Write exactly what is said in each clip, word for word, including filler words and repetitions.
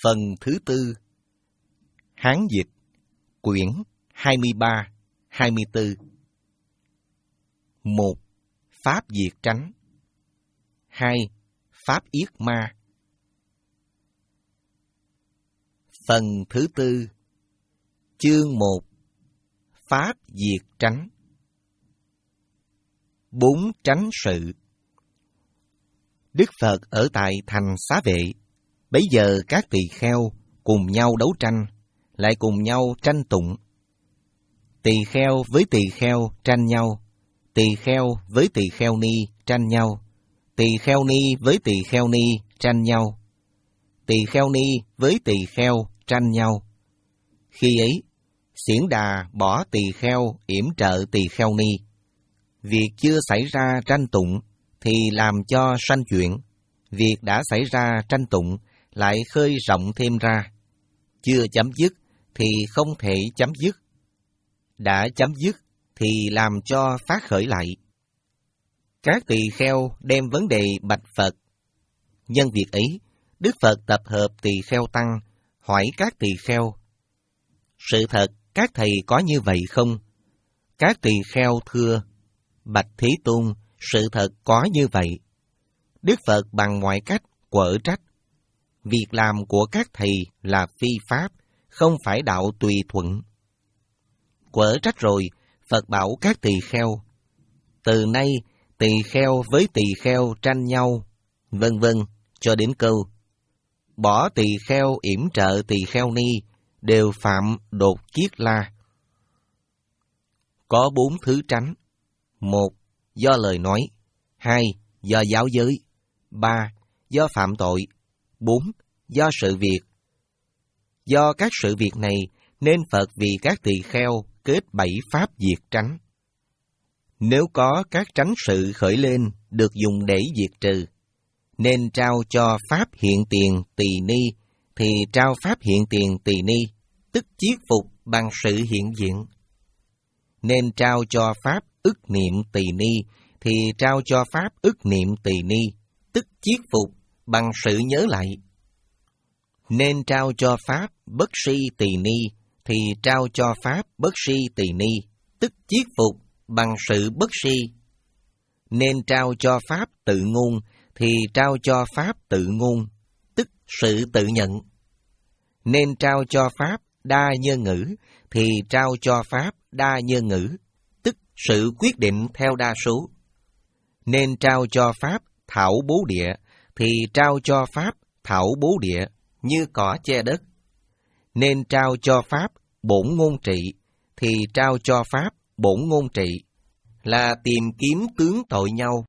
Phần thứ tư. Hán dịch, quyển hai mươi ba, hai mươi tư. một. Pháp diệt tránh. hai. Pháp yết ma. Phần thứ tư. Chương một. Pháp diệt tránh. Bốn tránh sự. Đức Phật ở tại thành Xá Vệ. Bấy giờ các tỳ kheo cùng nhau đấu tranh, lại cùng nhau tranh tụng. Tỳ kheo với tỳ kheo tranh nhau, tỳ kheo với tỳ kheo ni tranh nhau, tỳ kheo ni với tỳ kheo ni tranh nhau, tỳ kheo ni với tỳ kheo tranh nhau. Khi ấy, Xiển Đà bỏ tỳ kheo yểm trợ tỳ kheo ni. Việc chưa xảy ra tranh tụng thì làm cho sanh chuyện, việc đã xảy ra tranh tụng lại khơi rộng thêm ra. Chưa chấm dứt thì không thể chấm dứt. Đã chấm dứt thì làm cho phát khởi lại. Các tỳ kheo đem vấn đề bạch Phật. Nhân việc ấy, Đức Phật tập hợp tỳ kheo tăng, hỏi các tỳ kheo: sự thật các thầy có như vậy không? Các tỳ kheo thưa: bạch Thế Tôn, sự thật có như vậy. Đức Phật bằng mọi cách quở trách. Việc làm của các thầy là phi pháp, không phải đạo tùy thuận. Quở trách rồi, Phật bảo các tỳ kheo: từ nay tỳ kheo với tỳ kheo tranh nhau, vân vân, cho đến câu: bỏ tỳ kheo yểm trợ tỳ kheo ni, đều phạm đột kiết la. Có bốn thứ tránh. Một, do lời nói. Hai, do giáo giới. Ba, do phạm tội. Bốn, do sự việc. Do các sự việc này, nên Phật vì các tỳ kheo kết bảy pháp diệt tránh. Nếu có các tránh sự khởi lên được dùng để diệt trừ, nên trao cho pháp hiện tiền tỳ ni, thì trao pháp hiện tiền tỳ ni, tức chiết phục bằng sự hiện diện. Nên trao cho pháp ức niệm tỳ ni, thì trao cho pháp ức niệm tỳ ni, tức chiết phục bằng sự nhớ lại. Nên trao cho pháp bất si tỳ ni, thì trao cho pháp bất si tỳ ni, tức chiết phục bằng sự bất si. Nên trao cho pháp tự ngôn, thì trao cho pháp tự ngôn, tức sự tự nhận. Nên trao cho pháp đa nhân ngữ, thì trao cho pháp đa nhân ngữ, tức sự quyết định theo đa số. Nên trao cho pháp thảo bố địa, thì trao cho pháp thảo bố địa, như cỏ che đất. Nên trao cho pháp bổn ngôn trị, thì trao cho pháp bổn ngôn trị, là tìm kiếm tướng tội nhau.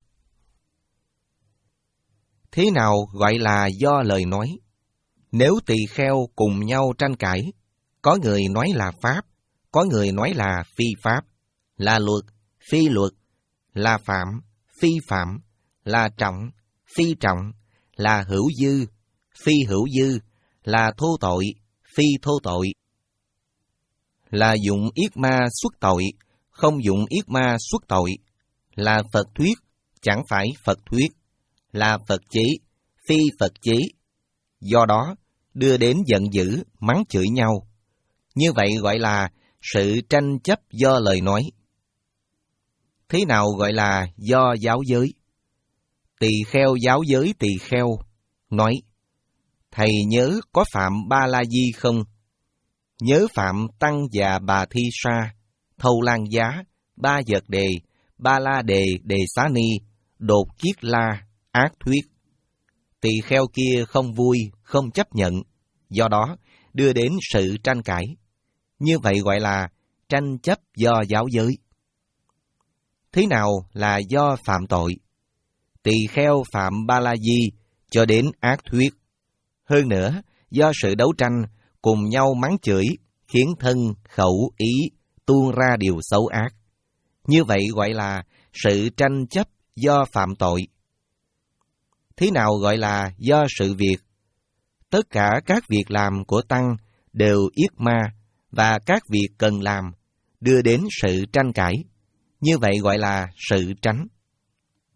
Thế nào gọi là do lời nói? Nếu tỳ kheo cùng nhau tranh cãi, có người nói là pháp, có người nói là phi pháp, là luật, phi luật, là phạm, phi phạm, là trọng, phi trọng, là hữu dư, phi hữu dư, là thô tội, phi thô tội, là dụng yết ma xuất tội, không dụng yết ma xuất tội, là Phật thuyết, chẳng phải Phật thuyết, là Phật chế, phi Phật chế. Do đó, đưa đến giận dữ, mắng chửi nhau. Như vậy gọi là sự tranh chấp do lời nói. Thế nào gọi là do giáo giới? Tỳ kheo giáo giới tỳ kheo nói: thầy nhớ có phạm Ba La Di không? Nhớ phạm Tăng Già Bà Thi Sa, Thâu Lan Giá, Ba Vật Đề, Ba La Đề Đề Xá Ni, Đột Kiết La, Ác Thuyết. Tỳ kheo kia không vui, không chấp nhận, do đó đưa đến sự tranh cãi. Như vậy gọi là tranh chấp do giáo giới. Thế nào là do phạm tội? Tỳ kheo phạm Ba La Di cho đến ác thuyết. Hơn nữa, do sự đấu tranh cùng nhau mắng chửi, khiến thân, khẩu, ý tuôn ra điều xấu ác. Như vậy gọi là sự tranh chấp do phạm tội. Thế nào gọi là do sự việc? Tất cả các việc làm của tăng đều yết ma, và các việc cần làm đưa đến sự tranh cãi. Như vậy gọi là sự tránh.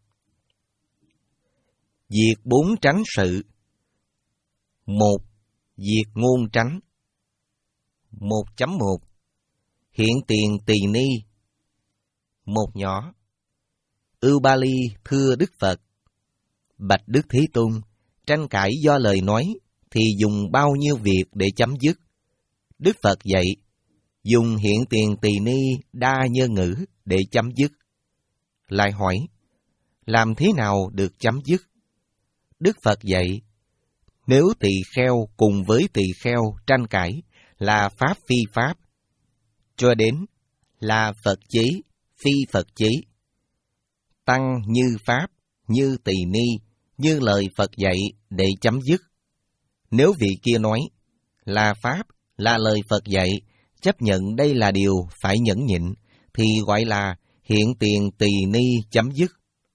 Diệt bốn tránh sự. Một, Diệt ngôn tránh. một chấm một Hiện tiền tỳ ni. Một nhỏ. Ưu Ba Ly thưa Đức Phật: Bạch Đức Thế Tôn, tranh cãi do lời nói thì dùng bao nhiêu việc để chấm dứt? Đức Phật dạy, dùng hiện tiền tỳ ni đa nhân ngữ để chấm dứt. Lại hỏi, làm thế nào được chấm dứt? Đức Phật dạy, nếu tỳ kheo cùng với tỳ kheo tranh cãi là pháp phi pháp, cho đến là Phật chí, phi Phật chí. Tăng như pháp, như tỳ ni, như lời Phật dạy để chấm dứt. Nếu vị kia nói là pháp, là lời Phật dạy, chấp nhận đây là điều phải nhẫn nhịn, thì gọi là hiện tiền tỳ ni chấm dứt.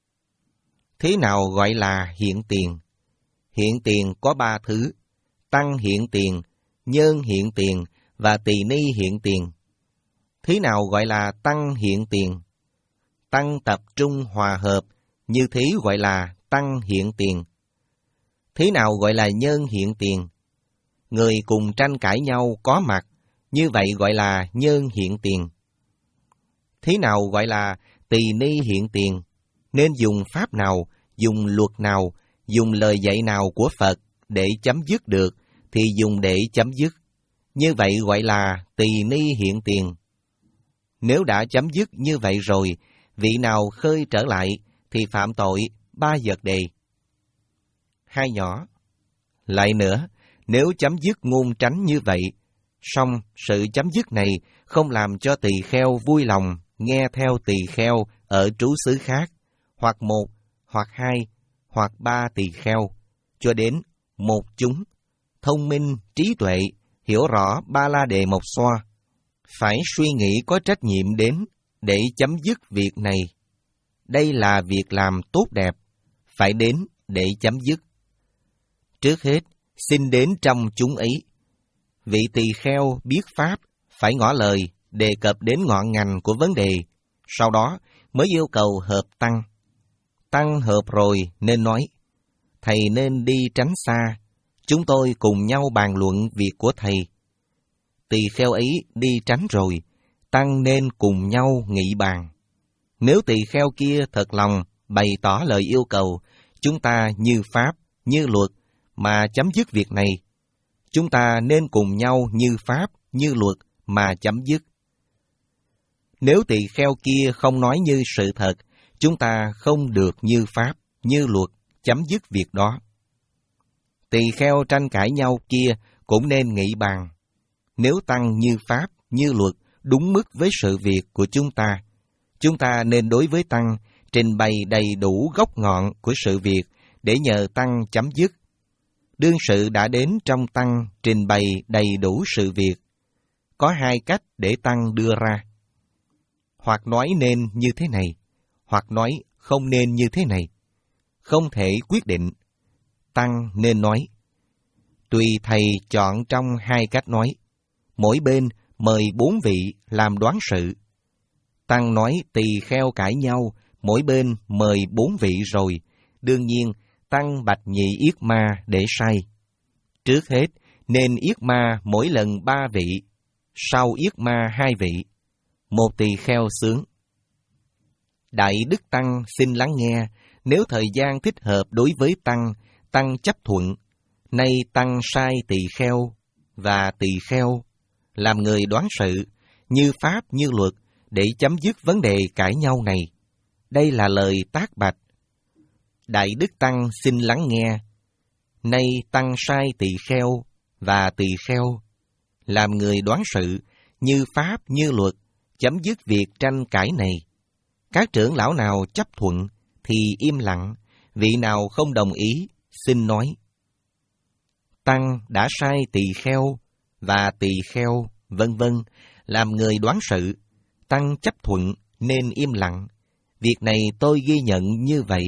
Thế nào gọi là hiện tiền? Hiện tiền có ba thứ: tăng hiện tiền, nhân hiện tiền và tỳ ni hiện tiền. Thế nào gọi là tăng hiện tiền? Tăng tập trung hòa hợp, như thế gọi là tăng hiện tiền. Thế nào gọi là nhân hiện tiền? Người cùng tranh cãi nhau có mặt, như vậy gọi là nhân hiện tiền. Thế nào gọi là tỳ ni hiện tiền? Nên dùng pháp nào, dùng luật nào, dùng lời dạy nào của Phật để chấm dứt được, thì dùng để chấm dứt. Như vậy gọi là tỳ ni hiện tiền. Nếu đã chấm dứt như vậy rồi, vị nào khơi trở lại thì phạm tội ba vật đề. Hai nhỏ. Lại nữa, nếu chấm dứt ngôn tránh như vậy, song sự chấm dứt này không làm cho tỳ kheo vui lòng nghe theo tỳ kheo ở trú xứ khác, hoặc một, hoặc hai, hoặc ba tỳ kheo, cho đến một chúng, thông minh, trí tuệ, hiểu rõ ba la đề mộc xoa, phải suy nghĩ có trách nhiệm đến để chấm dứt việc này. Đây là việc làm tốt đẹp, phải đến để chấm dứt. Trước hết, xin đến trong chúng ấy. Vị tỳ kheo biết pháp, phải ngỏ lời, đề cập đến ngọn ngành của vấn đề, sau đó mới yêu cầu hợp tăng. Tăng hợp rồi nên nói, thầy nên đi tránh xa, chúng tôi cùng nhau bàn luận việc của thầy. Tỳ kheo ấy đi tránh rồi, tăng nên cùng nhau nghị bàn. Nếu tỳ kheo kia thật lòng bày tỏ lời yêu cầu, chúng ta như pháp, như luật mà chấm dứt việc này, chúng ta nên cùng nhau như pháp, như luật mà chấm dứt. Nếu tỳ kheo kia không nói như sự thật, chúng ta không được như pháp, như luật chấm dứt việc đó. Tỳ kheo tranh cãi nhau kia cũng nên nghị bàn. Nếu tăng như pháp, như luật đúng mức với sự việc của chúng ta, chúng ta nên đối với tăng trình bày đầy đủ gốc ngọn của sự việc để nhờ tăng chấm dứt. Đương sự đã đến trong tăng trình bày đầy đủ sự việc. Có hai cách để tăng đưa ra. Hoặc nói nên như thế này, hoặc nói không nên như thế này. Không thể quyết định. Tăng nên nói, tùy thầy chọn trong hai cách nói. Mỗi bên mời bốn vị làm đoán sự. Tăng nói tỳ kheo cãi nhau, mỗi bên mời bốn vị rồi. Đương nhiên, tăng bạch nhị yết ma để sai. Trước hết, nên yết ma mỗi lần ba vị, sau yết ma hai vị. Một tỳ kheo xướng. Đại Đức Tăng xin lắng nghe, nếu thời gian thích hợp đối với Tăng, Tăng chấp thuận. Nay Tăng sai tỳ kheo và tỳ kheo làm người đoán sự, như pháp như luật, để chấm dứt vấn đề cãi nhau này. Đây là lời tác bạch. Đại Đức Tăng xin lắng nghe. Nay Tăng sai tỳ kheo và tỳ kheo làm người đoán sự, như pháp như luật, chấm dứt việc tranh cãi này. Các trưởng lão nào chấp thuận thì im lặng, vị nào không đồng ý xin nói. Tăng đã sai tỳ kheo và tỳ kheo vân vân làm người đoán sự, Tăng chấp thuận nên im lặng. Việc này tôi ghi nhận như vậy.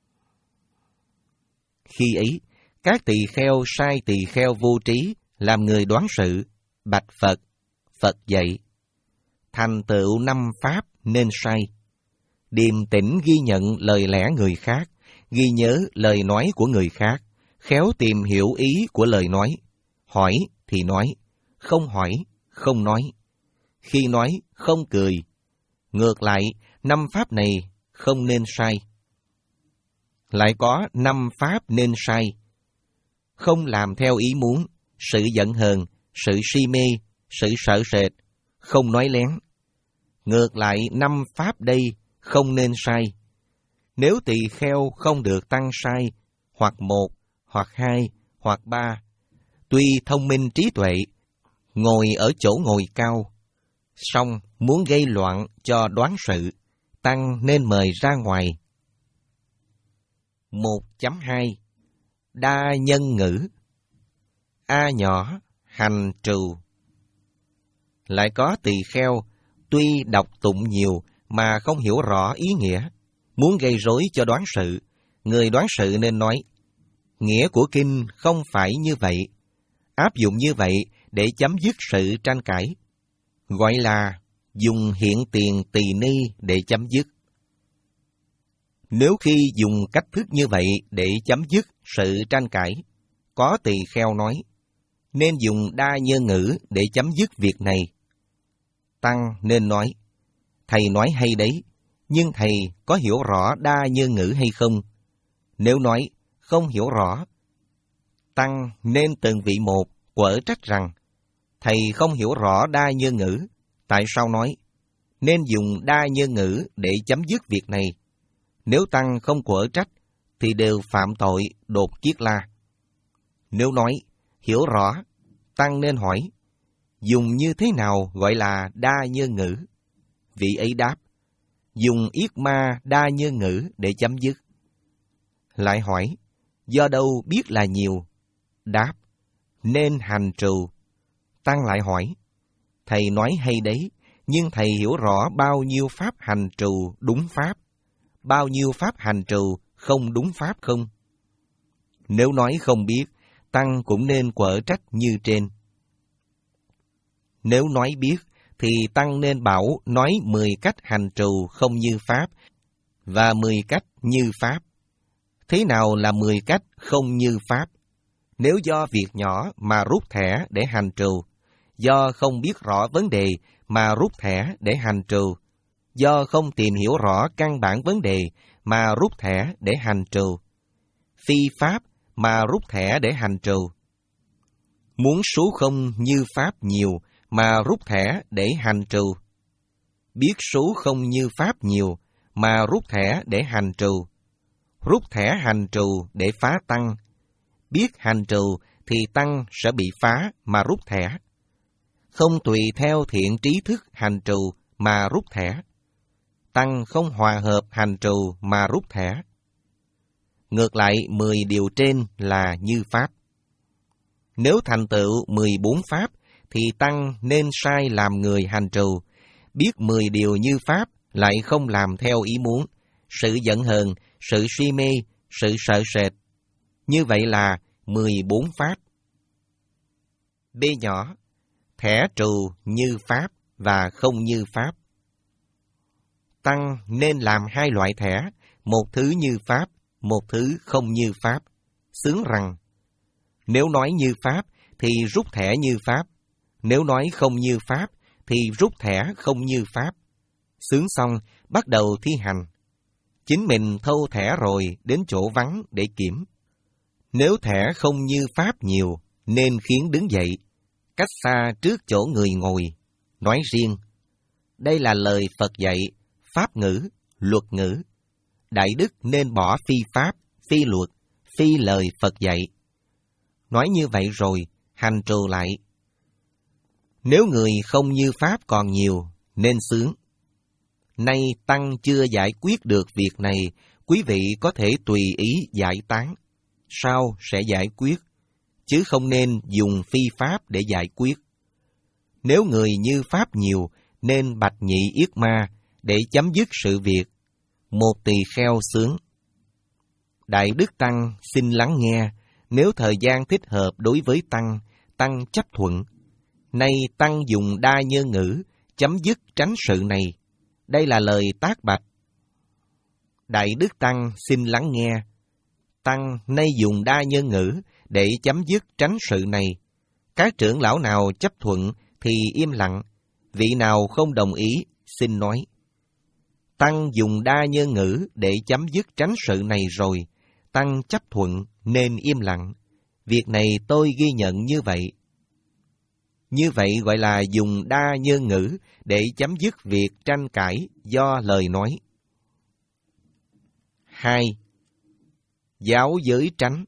Khi ấy, các tỳ kheo sai tỳ kheo vô trí làm người đoán sự, bạch Phật. Phật dạy, thành tựu năm pháp nên sai. Điềm tĩnh ghi nhận lời lẽ người khác, ghi nhớ lời nói của người khác, khéo tìm hiểu ý của lời nói. hỏi thì nói, không hỏi, không nói. Khi nói, không cười. Ngược lại, năm pháp này không nên sai. Lại có năm pháp nên sai. Không làm theo ý muốn, sự giận hờn, sự si mê, sự sợ sệt, không nói lén. Ngược lại, năm pháp đây không nên sai. Nếu tỳ kheo không được tăng sai, hoặc một, hoặc hai, hoặc ba, tuy thông minh trí tuệ, ngồi ở chỗ ngồi cao, song muốn gây loạn cho đoán sự, tăng nên mời ra ngoài. một chấm hai Đa nhân ngữ. A nhỏ, hành trù. Lại có tỳ kheo, tuy đọc tụng nhiều mà không hiểu rõ ý nghĩa, muốn gây rối cho đoán sự, người đoán sự nên nói, nghĩa của kinh không phải như vậy, áp dụng như vậy để chấm dứt sự tranh cãi, gọi là dùng hiện tiền tỳ ni để chấm dứt. Nếu khi dùng cách thức như vậy để chấm dứt sự tranh cãi, có tỳ kheo nói, nên dùng đa nhân ngữ để chấm dứt việc này. Tăng nên nói, thầy nói hay đấy, nhưng thầy có hiểu rõ đa nhân ngữ hay không? Nếu nói, không hiểu rõ, Tăng nên từng vị một quở trách rằng, thầy không hiểu rõ đa nhân ngữ, tại sao nói, nên dùng đa nhân ngữ để chấm dứt việc này. Nếu Tăng không quở trách, thì đều phạm tội đột kiết la. Nếu nói, hiểu rõ, Tăng nên hỏi, dùng như thế nào gọi là đa nhân ngữ? Vị ấy đáp, dùng yết ma đa nhân ngữ để chấm dứt. Lại hỏi, do đâu biết là nhiều? Đáp, nên hành trù. Tăng lại hỏi, thầy nói hay đấy, nhưng thầy hiểu rõ bao nhiêu pháp hành trù đúng pháp, bao nhiêu pháp hành trù không đúng pháp không? Nếu nói không biết, Tăng cũng nên quở trách như trên. Nếu nói biết, thì Tăng nên bảo nói mười cách hành trù không như pháp, và mười cách như pháp. Thế nào là mười cách không như pháp? Nếu do việc nhỏ mà rút thẻ để hành trù, do không biết rõ vấn đề mà rút thẻ để hành trù, do không tìm hiểu rõ căn bản vấn đề mà rút thẻ để hành trù, phi pháp mà rút thẻ để hành trù. Muốn số không như pháp nhiều mà rút thẻ để hành trù. Biết số không như pháp nhiều mà rút thẻ để hành trù. Rút thẻ hành trù để phá Tăng. Biết hành trù thì Tăng sẽ bị phá mà rút thẻ. Không tùy theo thiện trí thức hành trù mà rút thẻ. Tăng không hòa hợp hành trù mà rút thẻ. Ngược lại, mười điều trên là như pháp. Nếu thành tựu mười bốn pháp, thì Tăng nên sai làm người hành trù, biết mười điều như pháp lại không làm theo ý muốn, sự giận hờn, sự si mê, sự sợ sệt. Như vậy là mười bốn pháp. B nhỏ, thẻ trù như pháp và không như pháp. Tăng nên làm hai loại thẻ, một thứ như pháp, một thứ không như pháp. Xướng rằng, nếu nói như pháp thì rút thẻ như pháp, nếu nói không như pháp thì rút thẻ không như pháp. Xướng xong, bắt đầu thi hành. Chính mình thâu thẻ rồi đến chỗ vắng để kiểm. Nếu thẻ không như pháp nhiều, nên khiến đứng dậy, cách xa trước chỗ người ngồi, nói riêng. Đây là lời Phật dạy, pháp ngữ, luật ngữ. Đại đức nên bỏ phi pháp, phi luật, phi lời Phật dạy. Nói như vậy rồi, hành trù lại. Nếu người không như pháp còn nhiều, nên xướng. Nay Tăng chưa giải quyết được việc này, quý vị có thể tùy ý giải tán. Sau sẽ giải quyết, chứ không nên dùng phi pháp để giải quyết. Nếu người như pháp nhiều, nên bạch nhị yết ma để chấm dứt sự việc. Một tỳ kheo xướng. Đại đức Tăng xin lắng nghe, nếu thời gian thích hợp đối với Tăng, Tăng chấp thuận. Nay Tăng dùng đa nhân ngữ, chấm dứt tránh sự này. Đây là lời tác bạch. Đại đức Tăng xin lắng nghe. Tăng nay dùng đa nhân ngữ để chấm dứt tránh sự này. Các trưởng lão nào chấp thuận thì im lặng, vị nào không đồng ý, xin nói. Tăng dùng đa nhân ngữ để chấm dứt tránh sự này rồi, Tăng chấp thuận nên im lặng. Việc này tôi ghi nhận như vậy. Như vậy gọi là dùng đa nhân ngữ để chấm dứt việc tranh cãi do lời nói. Hai. Giáo giới tránh.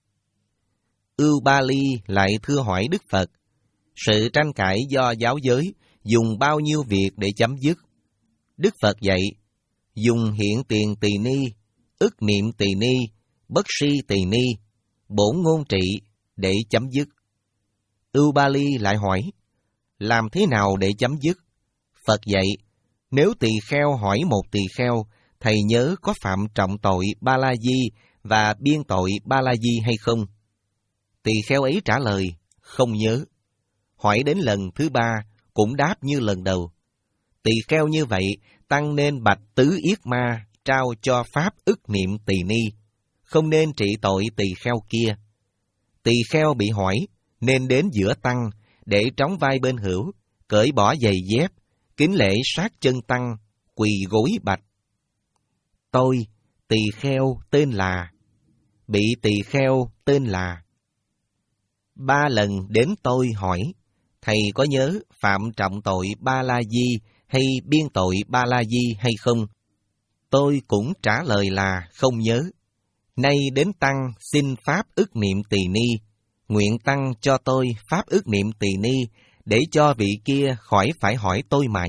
Ưu Ba Ly lại thưa hỏi Đức Phật, sự tranh cãi do giáo giới dùng bao nhiêu việc để chấm dứt? Đức Phật dạy, dùng hiện tiền tỳ ni, ức niệm tỳ ni, bất si tỳ ni, bổn ngôn trị để chấm dứt. Ưu Ba Ly lại hỏi, làm thế nào để chấm dứt? Phật dạy, nếu tỳ kheo hỏi một tỳ kheo, thầy nhớ có phạm trọng tội Ba La Di và biên tội Ba La Di hay không? Tỳ kheo ấy trả lời, không nhớ. Hỏi đến lần thứ ba, cũng đáp như lần đầu. Tỳ kheo như vậy, Tăng nên bạch Tứ Yết Ma trao cho pháp ức niệm tỳ ni, không nên trị tội tỳ kheo kia. Tỳ kheo bị hỏi, nên đến giữa Tăng, để trống vai bên hữu, cởi bỏ giày dép, kính lễ sát chân Tăng, quỳ gối bạch. Tôi, tỳ kheo tên là, bị tỳ kheo tên là. Ba lần đến tôi hỏi, thầy có nhớ phạm trọng tội Ba La Di hay biên tội Ba La Di hay không? Tôi cũng trả lời là không nhớ. Nay đến Tăng xin pháp ức niệm tỳ ni, nguyện Tăng cho tôi pháp ức niệm tỳ ni, để cho vị kia khỏi phải hỏi tôi mãi.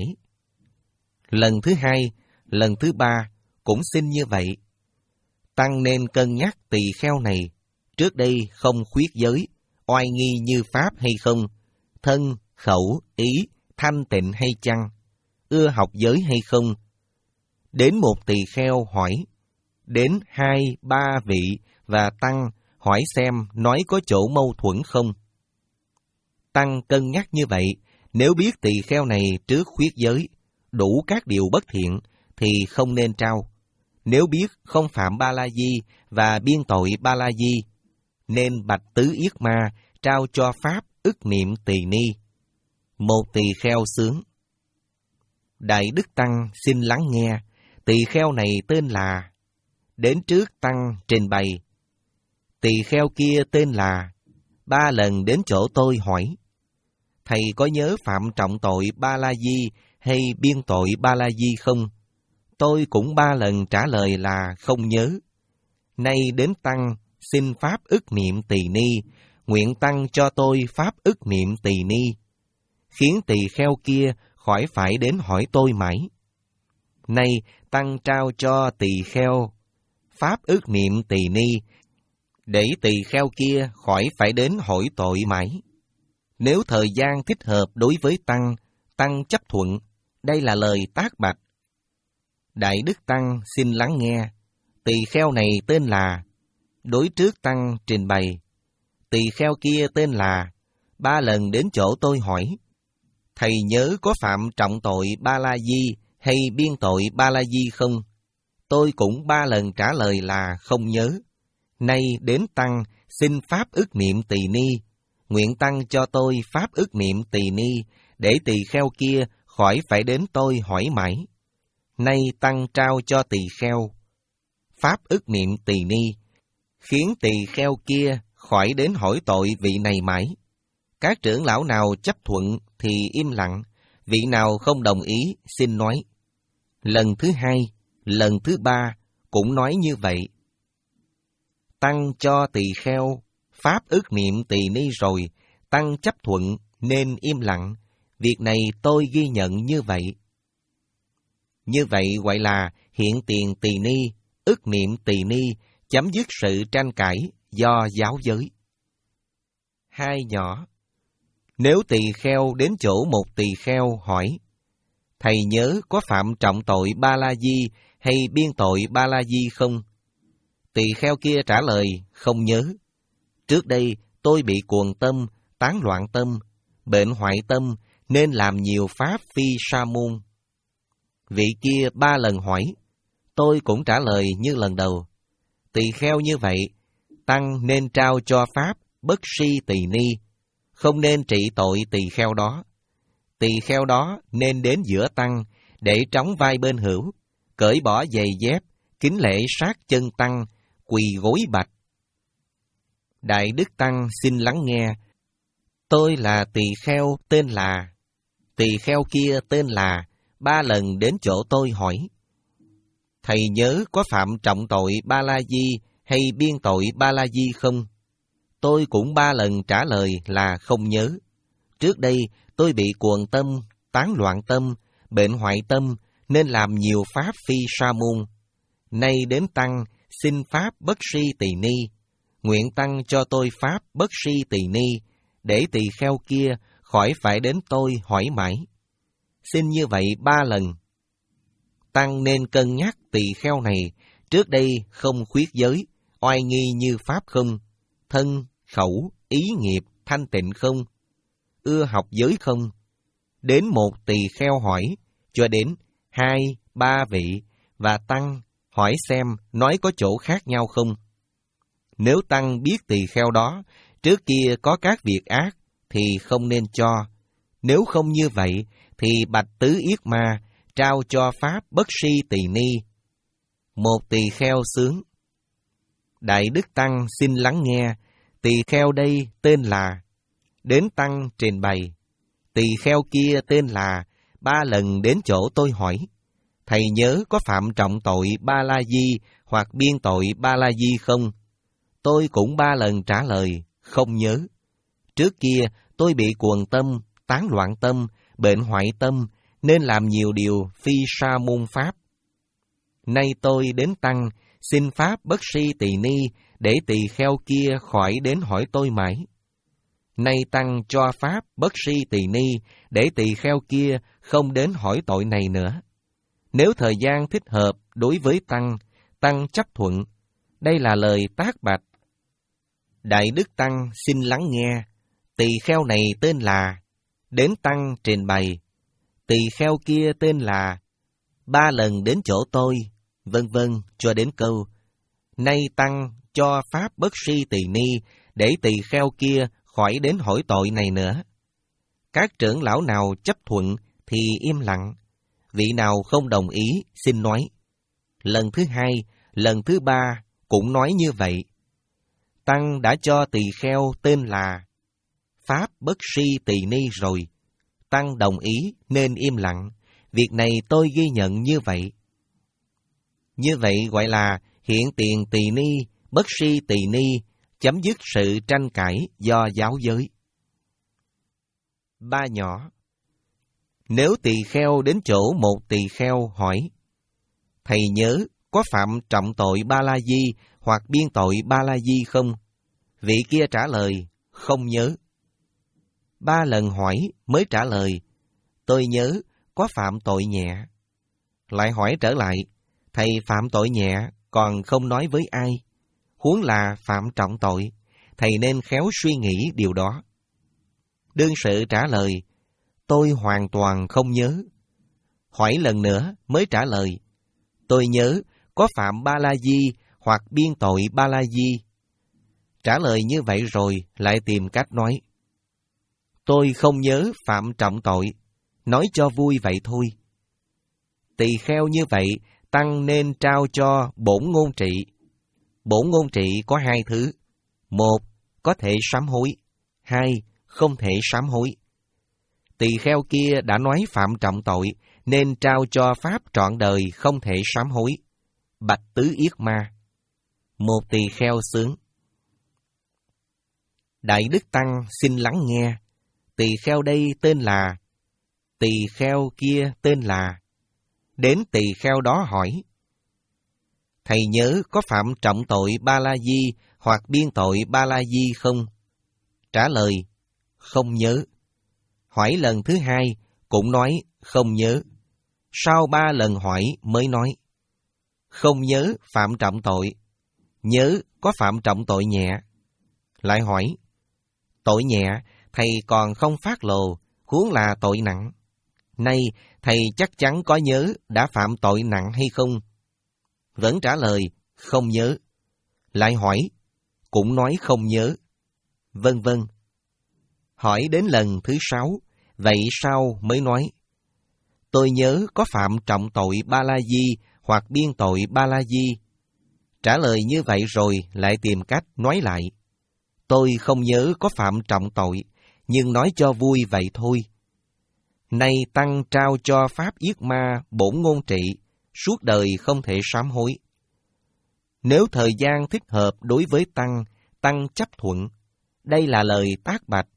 Lần thứ hai, lần thứ ba cũng xin như vậy. Tăng nên cân nhắc tỳ kheo này, trước đây không khuyết giới, oai nghi như pháp hay không, thân, khẩu, ý, thanh tịnh hay chăng, ưa học giới hay không. Đến một tỳ kheo hỏi, đến hai, ba vị và Tăng hỏi xem nói có chỗ mâu thuẫn không. Tăng cân nhắc như vậy, nếu biết tỳ kheo này trước khuyết giới, đủ các điều bất thiện, thì không nên trao. Nếu biết không phạm Ba La Di và biên tội Ba La Di, nên bạch Tứ Yết Ma trao cho pháp ức niệm tỳ ni. Một tỳ kheo xướng. Đại Đức Tăng xin lắng nghe, tỳ kheo này tên là. Đến trước Tăng trình bày. Tỳ kheo kia tên là. Ba lần đến chỗ tôi hỏi, thầy có nhớ phạm trọng tội Ba La Di hay biên tội Ba La Di không? Tôi cũng ba lần trả lời là không nhớ. Nay đến Tăng xin pháp ức niệm tỳ ni, nguyện Tăng cho tôi pháp ức niệm tỳ ni, khiến tỳ kheo kia khỏi phải đến hỏi tôi mãi. Nay Tăng trao cho tỳ kheo pháp ức niệm tỳ ni, để tỳ kheo kia khỏi phải đến hỏi tội mãi. Nếu thời gian thích hợp đối với Tăng, Tăng chấp thuận, đây là lời tác bạch. Đại Đức Tăng xin lắng nghe, tỳ kheo này tên là. Đối trước Tăng trình bày, tỳ kheo kia tên là. Ba lần đến chỗ tôi hỏi, thầy nhớ có phạm trọng tội Ba La Di hay biên tội Ba La Di không? Tôi cũng ba lần trả lời là không nhớ. Nay đến Tăng xin pháp ức niệm tỳ ni, nguyện Tăng cho tôi pháp ức niệm tỳ ni, để tỳ kheo kia khỏi phải đến tôi hỏi mãi. Nay Tăng trao cho tỳ kheo pháp ức niệm tỳ ni, khiến tỳ kheo kia khỏi đến hỏi tội vị này mãi. Các trưởng lão nào chấp thuận thì im lặng, vị nào không đồng ý xin nói. Lần thứ hai, lần thứ ba cũng nói như vậy. Tăng cho tỳ kheo pháp ức niệm tỳ ni rồi, Tăng chấp thuận nên im lặng, việc này tôi ghi nhận như vậy. Như vậy gọi là hiện tiền tỳ ni, ức niệm tỳ ni, chấm dứt sự tranh cãi do giáo giới. Hai nhỏ. Nếu tỳ kheo đến chỗ một tỳ kheo hỏi, thầy nhớ có phạm trọng tội Ba La Di hay biên tội Ba La Di không? Tỳ kheo kia trả lời, không nhớ. Trước đây tôi bị cuồng tâm, tán loạn tâm, bệnh hoại tâm, nên làm nhiều pháp phi sa môn. Vị kia ba lần hỏi, tôi cũng trả lời như lần đầu. Tỳ kheo như vậy, Tăng nên trao cho pháp bất si tỳ ni, không nên trị tội tỳ kheo đó. Tỳ kheo đó nên đến giữa tăng, để trống vai bên hữu, cởi bỏ giày dép, kính lễ sát chân tăng, quỳ gối bạch: Đại đức tăng xin lắng nghe, tôi là tỳ kheo tên là. Tỳ kheo kia tên là, ba lần đến chỗ tôi hỏi: Thầy nhớ có phạm trọng tội Ba La Di hay biên tội Ba La Di không? Tôi cũng ba lần trả lời là không nhớ. Trước đây tôi bị cuồng tâm, tán loạn tâm, bệnh hoại tâm, nên làm nhiều pháp phi sa môn. Nay đến tăng, xin pháp bất si tỳ ni. Nguyện tăng cho tôi pháp bất si tỳ ni, để tỳ kheo kia khỏi phải đến tôi hỏi mãi. Xin như vậy ba lần. Tăng nên cân nhắc tỳ kheo này trước đây không khuyết giới, oai nghi như pháp không, thân, khẩu, ý nghiệp thanh tịnh không, ưa học giới không. Đến một tỳ kheo hỏi, cho đến hai, ba vị, và tăng hỏi xem nói có chỗ khác nhau không. Nếu tăng biết tỳ kheo đó trước kia có các việc ác thì không nên cho. Nếu không như vậy thì bạch tứ yết ma trao cho pháp bất si tỳ ni. Một tỳ kheo xướng: Đại đức tăng xin lắng nghe, tỳ kheo đây tên là. Đến tăng trình bày: Tỳ kheo kia tên là, ba lần đến chỗ tôi hỏi: Thầy nhớ có phạm trọng tội Ba La Di hoặc biên tội Ba La Di không? Tôi cũng ba lần trả lời không nhớ. Trước kia tôi bị cuồng tâm, tán loạn tâm, bệnh hoại tâm, nên làm nhiều điều phi sa môn pháp. Nay tôi đến tăng, xin pháp bất si tỳ ni, để tỳ kheo kia khỏi đến hỏi tôi mãi. Nay tăng cho pháp bất si tỳ ni, để tỳ kheo kia không đến hỏi tội này nữa. Nếu thời gian thích hợp đối với tăng, tăng chấp thuận. Đây là lời tác bạch: Đại đức tăng xin lắng nghe, tỳ kheo này tên là. Đến tăng trình bày: Tỳ kheo kia tên là, ba lần đến chỗ tôi, vân vân cho đến câu: Nay tăng cho pháp bất si tỳ ni, để tỳ kheo kia khỏi đến hỏi tội này nữa. Các trưởng lão nào chấp thuận thì im lặng, vị nào không đồng ý xin nói. Lần thứ hai, lần thứ ba cũng nói như vậy. Tăng đã cho tỳ kheo tên là pháp bất si tỳ ni rồi. Tăng đồng ý nên im lặng. Việc này tôi ghi nhận như vậy. Như vậy gọi là hiện tiền tỳ ni, bất si tỳ ni, chấm dứt sự tranh cãi do giáo giới. Ba nhỏ. Nếu tỳ kheo đến chỗ một tỳ kheo hỏi: Thầy nhớ có phạm trọng tội Ba La Di hoặc biên tội Ba La Di không? Vị kia trả lời không nhớ. Ba lần hỏi mới trả lời: Tôi nhớ có phạm tội nhẹ. Lại hỏi trở lại: Thầy phạm tội nhẹ còn không nói với ai, huống là phạm trọng tội, thầy nên khéo suy nghĩ điều đó. Đương sự trả lời: Tôi hoàn toàn không nhớ. Hỏi lần nữa mới trả lời: Tôi nhớ có phạm Ba La Di hoặc biên tội Ba La Di. Trả lời như vậy rồi lại tìm cách nói: Tôi không nhớ phạm trọng tội, nói cho vui vậy thôi. Tỳ kheo như vậy, tăng nên trao cho bổn ngôn trị. Bổn ngôn trị có hai thứ: một, có thể sám hối; hai, không thể sám hối. Tỳ kheo kia đã nói phạm trọng tội, nên trao cho pháp trọn đời không thể sám hối. Bạch tứ yết ma. Một tỳ kheo xướng: Đại đức tăng xin lắng nghe, tỳ kheo đây tên là. Tỳ kheo kia tên là. Đến tỳ kheo đó hỏi: Thầy nhớ có phạm trọng tội Ba La Di hoặc biên tội Ba La Di không? Trả lời: Không nhớ. Hỏi lần thứ hai cũng nói không nhớ. Sau ba lần hỏi mới nói: Không nhớ phạm trọng tội, nhớ có phạm trọng tội nhẹ. Lại hỏi: Tội nhẹ thầy còn không phát lộ, huống là tội nặng. Nay thầy chắc chắn có nhớ đã phạm tội nặng hay không? Vẫn trả lời không nhớ. Lại hỏi, cũng nói không nhớ. Vân vân. Hỏi đến lần thứ sáu, vậy sao mới nói, tôi nhớ có phạm trọng tội ba la di hoặc biên tội ba la di. Trả lời như vậy rồi lại tìm cách nói lại, tôi không nhớ có phạm trọng tội, nhưng nói cho vui vậy thôi. Nay tăng trao cho pháp yết ma bổn ngôn trị, suốt đời không thể sám hối. Nếu thời gian thích hợp đối với tăng, tăng chấp thuận. Đây là lời tác bạch.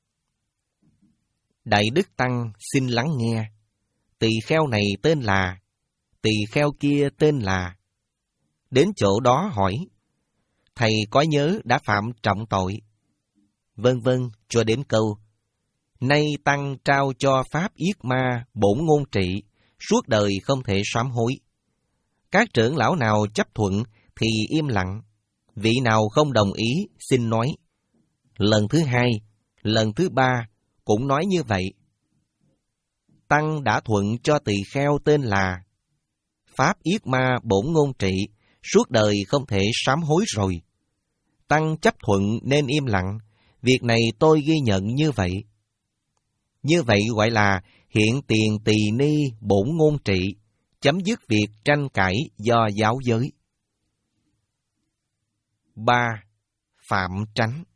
Đại đức tăng xin lắng nghe. Tỳ kheo này tên là, tỳ kheo kia tên là. Đến chỗ đó hỏi, thầy có nhớ đã phạm trọng tội? Vân vân cho đến câu, nay tăng trao cho pháp yết ma bổn ngôn trị, suốt đời không thể sám hối. Các trưởng lão nào chấp thuận thì im lặng, vị nào không đồng ý xin nói. Lần thứ hai, lần thứ ba cũng nói như vậy. Tăng đã thuận cho tỳ kheo tên là, pháp yết ma bổn ngôn trị, suốt đời không thể sám hối rồi. Tăng chấp thuận nên im lặng, việc này tôi ghi nhận như vậy. Như vậy gọi là hiện tiền tỳ ni bổn ngôn trị, chấm dứt việc tranh cãi do giáo giới. ba. Phạm tránh.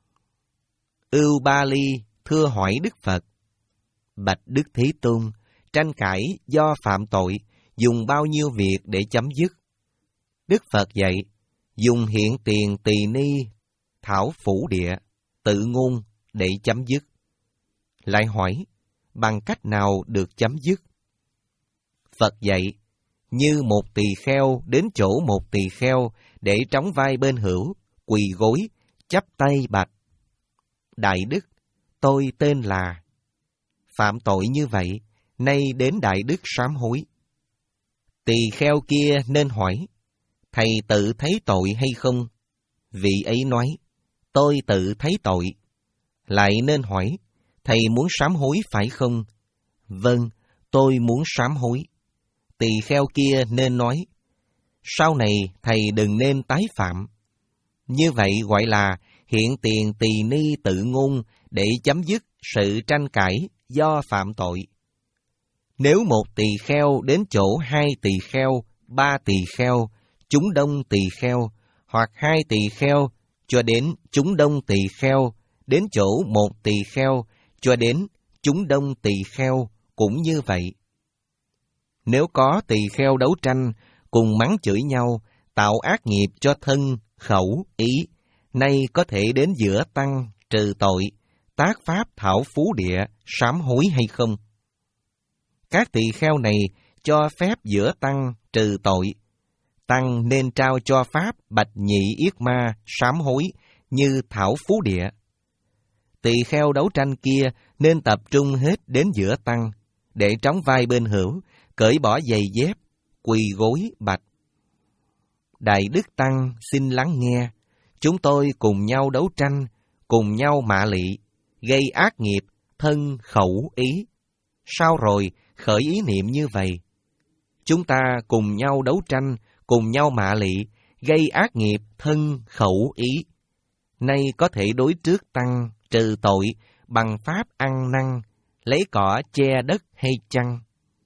Ưu Ba Ly thưa hỏi Đức Phật, bạch Đức Thế Tôn, tranh cãi do phạm tội, dùng bao nhiêu việc để chấm dứt? Đức Phật dạy, dùng hiện tiền tỳ ni, thảo phủ địa, tự ngôn để chấm dứt. Lại hỏi, bằng cách nào được chấm dứt? Phật dạy, như một tỳ kheo đến chỗ một tỳ kheo để trống vai bên hữu, quỳ gối, chắp tay bạch, đại đức, tôi tên là. Phạm tội như vậy, nay đến đại đức sám hối. Tỳ kheo kia nên hỏi, thầy tự thấy tội hay không? Vị ấy nói, tôi tự thấy tội. Lại nên hỏi, thầy muốn sám hối phải không? Vâng, tôi muốn sám hối. Tỳ kheo kia nên nói, sau này thầy đừng nên tái phạm. Như vậy gọi là hiện tiền tỳ ni tự ngôn để chấm dứt sự tranh cãi do phạm tội. Nếu một tỳ kheo đến chỗ hai tỳ kheo, ba tỳ kheo, chúng đông tỳ kheo, hoặc hai tỳ kheo cho đến chúng đông tỳ kheo, đến chỗ một tỳ kheo cho đến chúng đông tỳ kheo cũng như vậy. Nếu có tỳ kheo đấu tranh, cùng mắng chửi nhau, tạo ác nghiệp cho thân, khẩu, ý, nay có thể đến giữa tăng, trừ tội, tác pháp thảo phú địa, sám hối hay không? Các tỳ kheo này cho phép giữa tăng, trừ tội. Tăng nên trao cho pháp bạch nhị yết ma, sám hối, như thảo phú địa. Tỳ kheo đấu tranh kia nên tập trung hết đến giữa tăng, để trống vai bên hữu, cởi bỏ giày dép, quỳ gối bạch, đại đức tăng xin lắng nghe, chúng tôi cùng nhau đấu tranh, cùng nhau mạ lị, gây ác nghiệp, thân, khẩu, ý. Sau rồi, khởi ý niệm như vậy. Chúng ta cùng nhau đấu tranh, cùng nhau mạ lị, gây ác nghiệp, thân, khẩu, ý. Nay có thể đối trước tăng, trừ tội, bằng pháp ăn năn, lấy cỏ che đất hay chăng?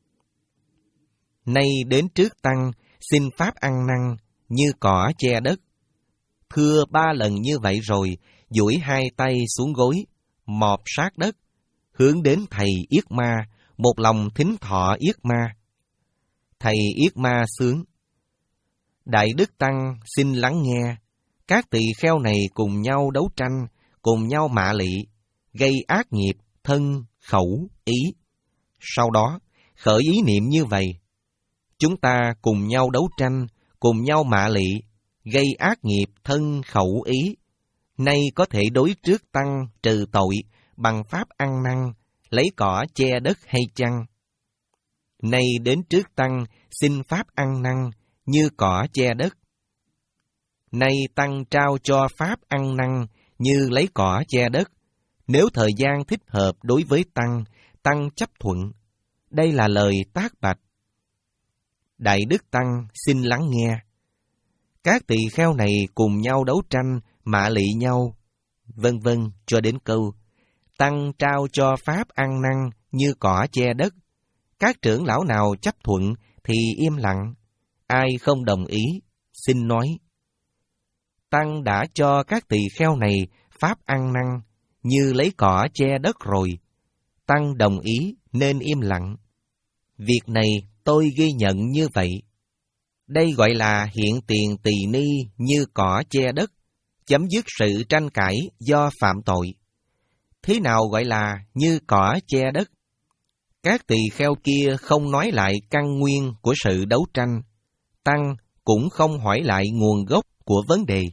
Nay đến trước tăng, xin pháp ăn năn, như cỏ che đất. Thưa ba lần như vậy rồi, duỗi hai tay xuống gối, mọp sát đất, hướng đến thầy yết ma, một lòng thính thọ yết ma. Thầy yết ma sướng, đại đức tăng xin lắng nghe, các tỳ kheo này cùng nhau đấu tranh, cùng nhau mạ lị, gây ác nghiệp, thân, khẩu, ý. Sau đó, khởi ý niệm như vậy. Chúng ta cùng nhau đấu tranh, cùng nhau mạ lị, gây ác nghiệp, thân, khẩu, ý. Nay có thể đối trước tăng, trừ tội, bằng pháp ăn năn, lấy cỏ che đất hay chăng? Nay đến trước tăng, xin pháp ăn năn, như cỏ che đất. Nay tăng trao cho pháp ăn năn, như lấy cỏ che đất. Nếu thời gian thích hợp đối với tăng, tăng chấp thuận. Đây là lời tác bạch. Đại đức tăng xin lắng nghe. Các tỳ kheo này cùng nhau đấu tranh, mạ lị nhau, vân vân cho đến câu, Tăng trao cho pháp ăn năn như cỏ che đất. Các trưởng lão nào chấp thuận thì im lặng, ai không đồng ý, xin nói. Tăng đã cho các tỳ kheo này pháp ăn năn như lấy cỏ che đất rồi. Tăng đồng ý nên im lặng. Việc này tôi ghi nhận như vậy. Đây gọi là hiện tiền tỳ ni như cỏ che đất, chấm dứt sự tranh cãi do phạm tội. Thế nào gọi là như cỏ che đất? Các tỳ kheo kia không nói lại căn nguyên của sự đấu tranh. Tăng cũng không hỏi lại nguồn gốc của vấn đề.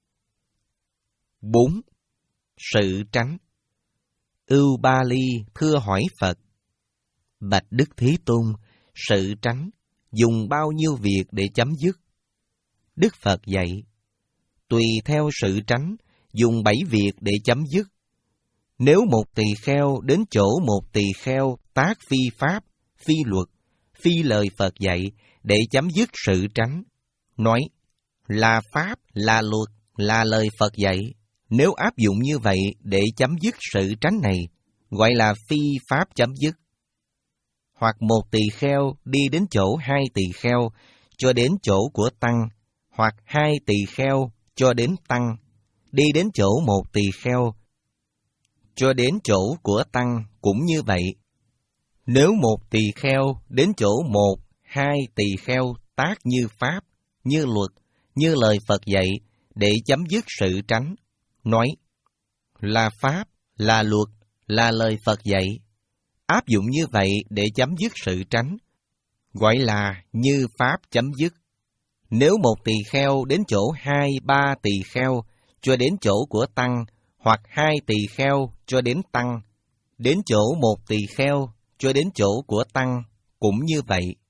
bốn. Sự tránh. Ưu Ba Ly thưa hỏi Phật: Bạch Đức Thế Tôn, sự tránh dùng bao nhiêu việc để chấm dứt? Đức Phật dạy: Tùy theo sự tránh, dùng bảy việc để chấm dứt. Nếu một tỳ kheo đến chỗ một tỳ kheo tác phi pháp, phi luật, phi lời Phật dạy để chấm dứt sự tránh, nói là pháp, là luật, là lời Phật dạy, nếu áp dụng như vậy để chấm dứt sự tránh này, gọi là phi pháp chấm dứt. Hoặc một tỳ kheo đi đến chỗ hai tỳ kheo cho đến chỗ của tăng, hoặc hai tỳ kheo cho đến tăng, đi đến chỗ một tỳ kheo cho đến chỗ của tăng cũng như vậy. Nếu một tỳ kheo đến chỗ một, hai tỳ kheo tác như pháp, như luật, như lời Phật dạy để chấm dứt sự tránh, nói là pháp, là luật, là lời Phật dạy, áp dụng như vậy để chấm dứt sự tránh, gọi là như pháp chấm dứt. Nếu một tỳ kheo đến chỗ hai, ba tỳ kheo cho đến chỗ của tăng, hoặc hai tỳ kheo cho đến tăng, đến chỗ một tỳ kheo cho đến chỗ của tăng cũng như vậy.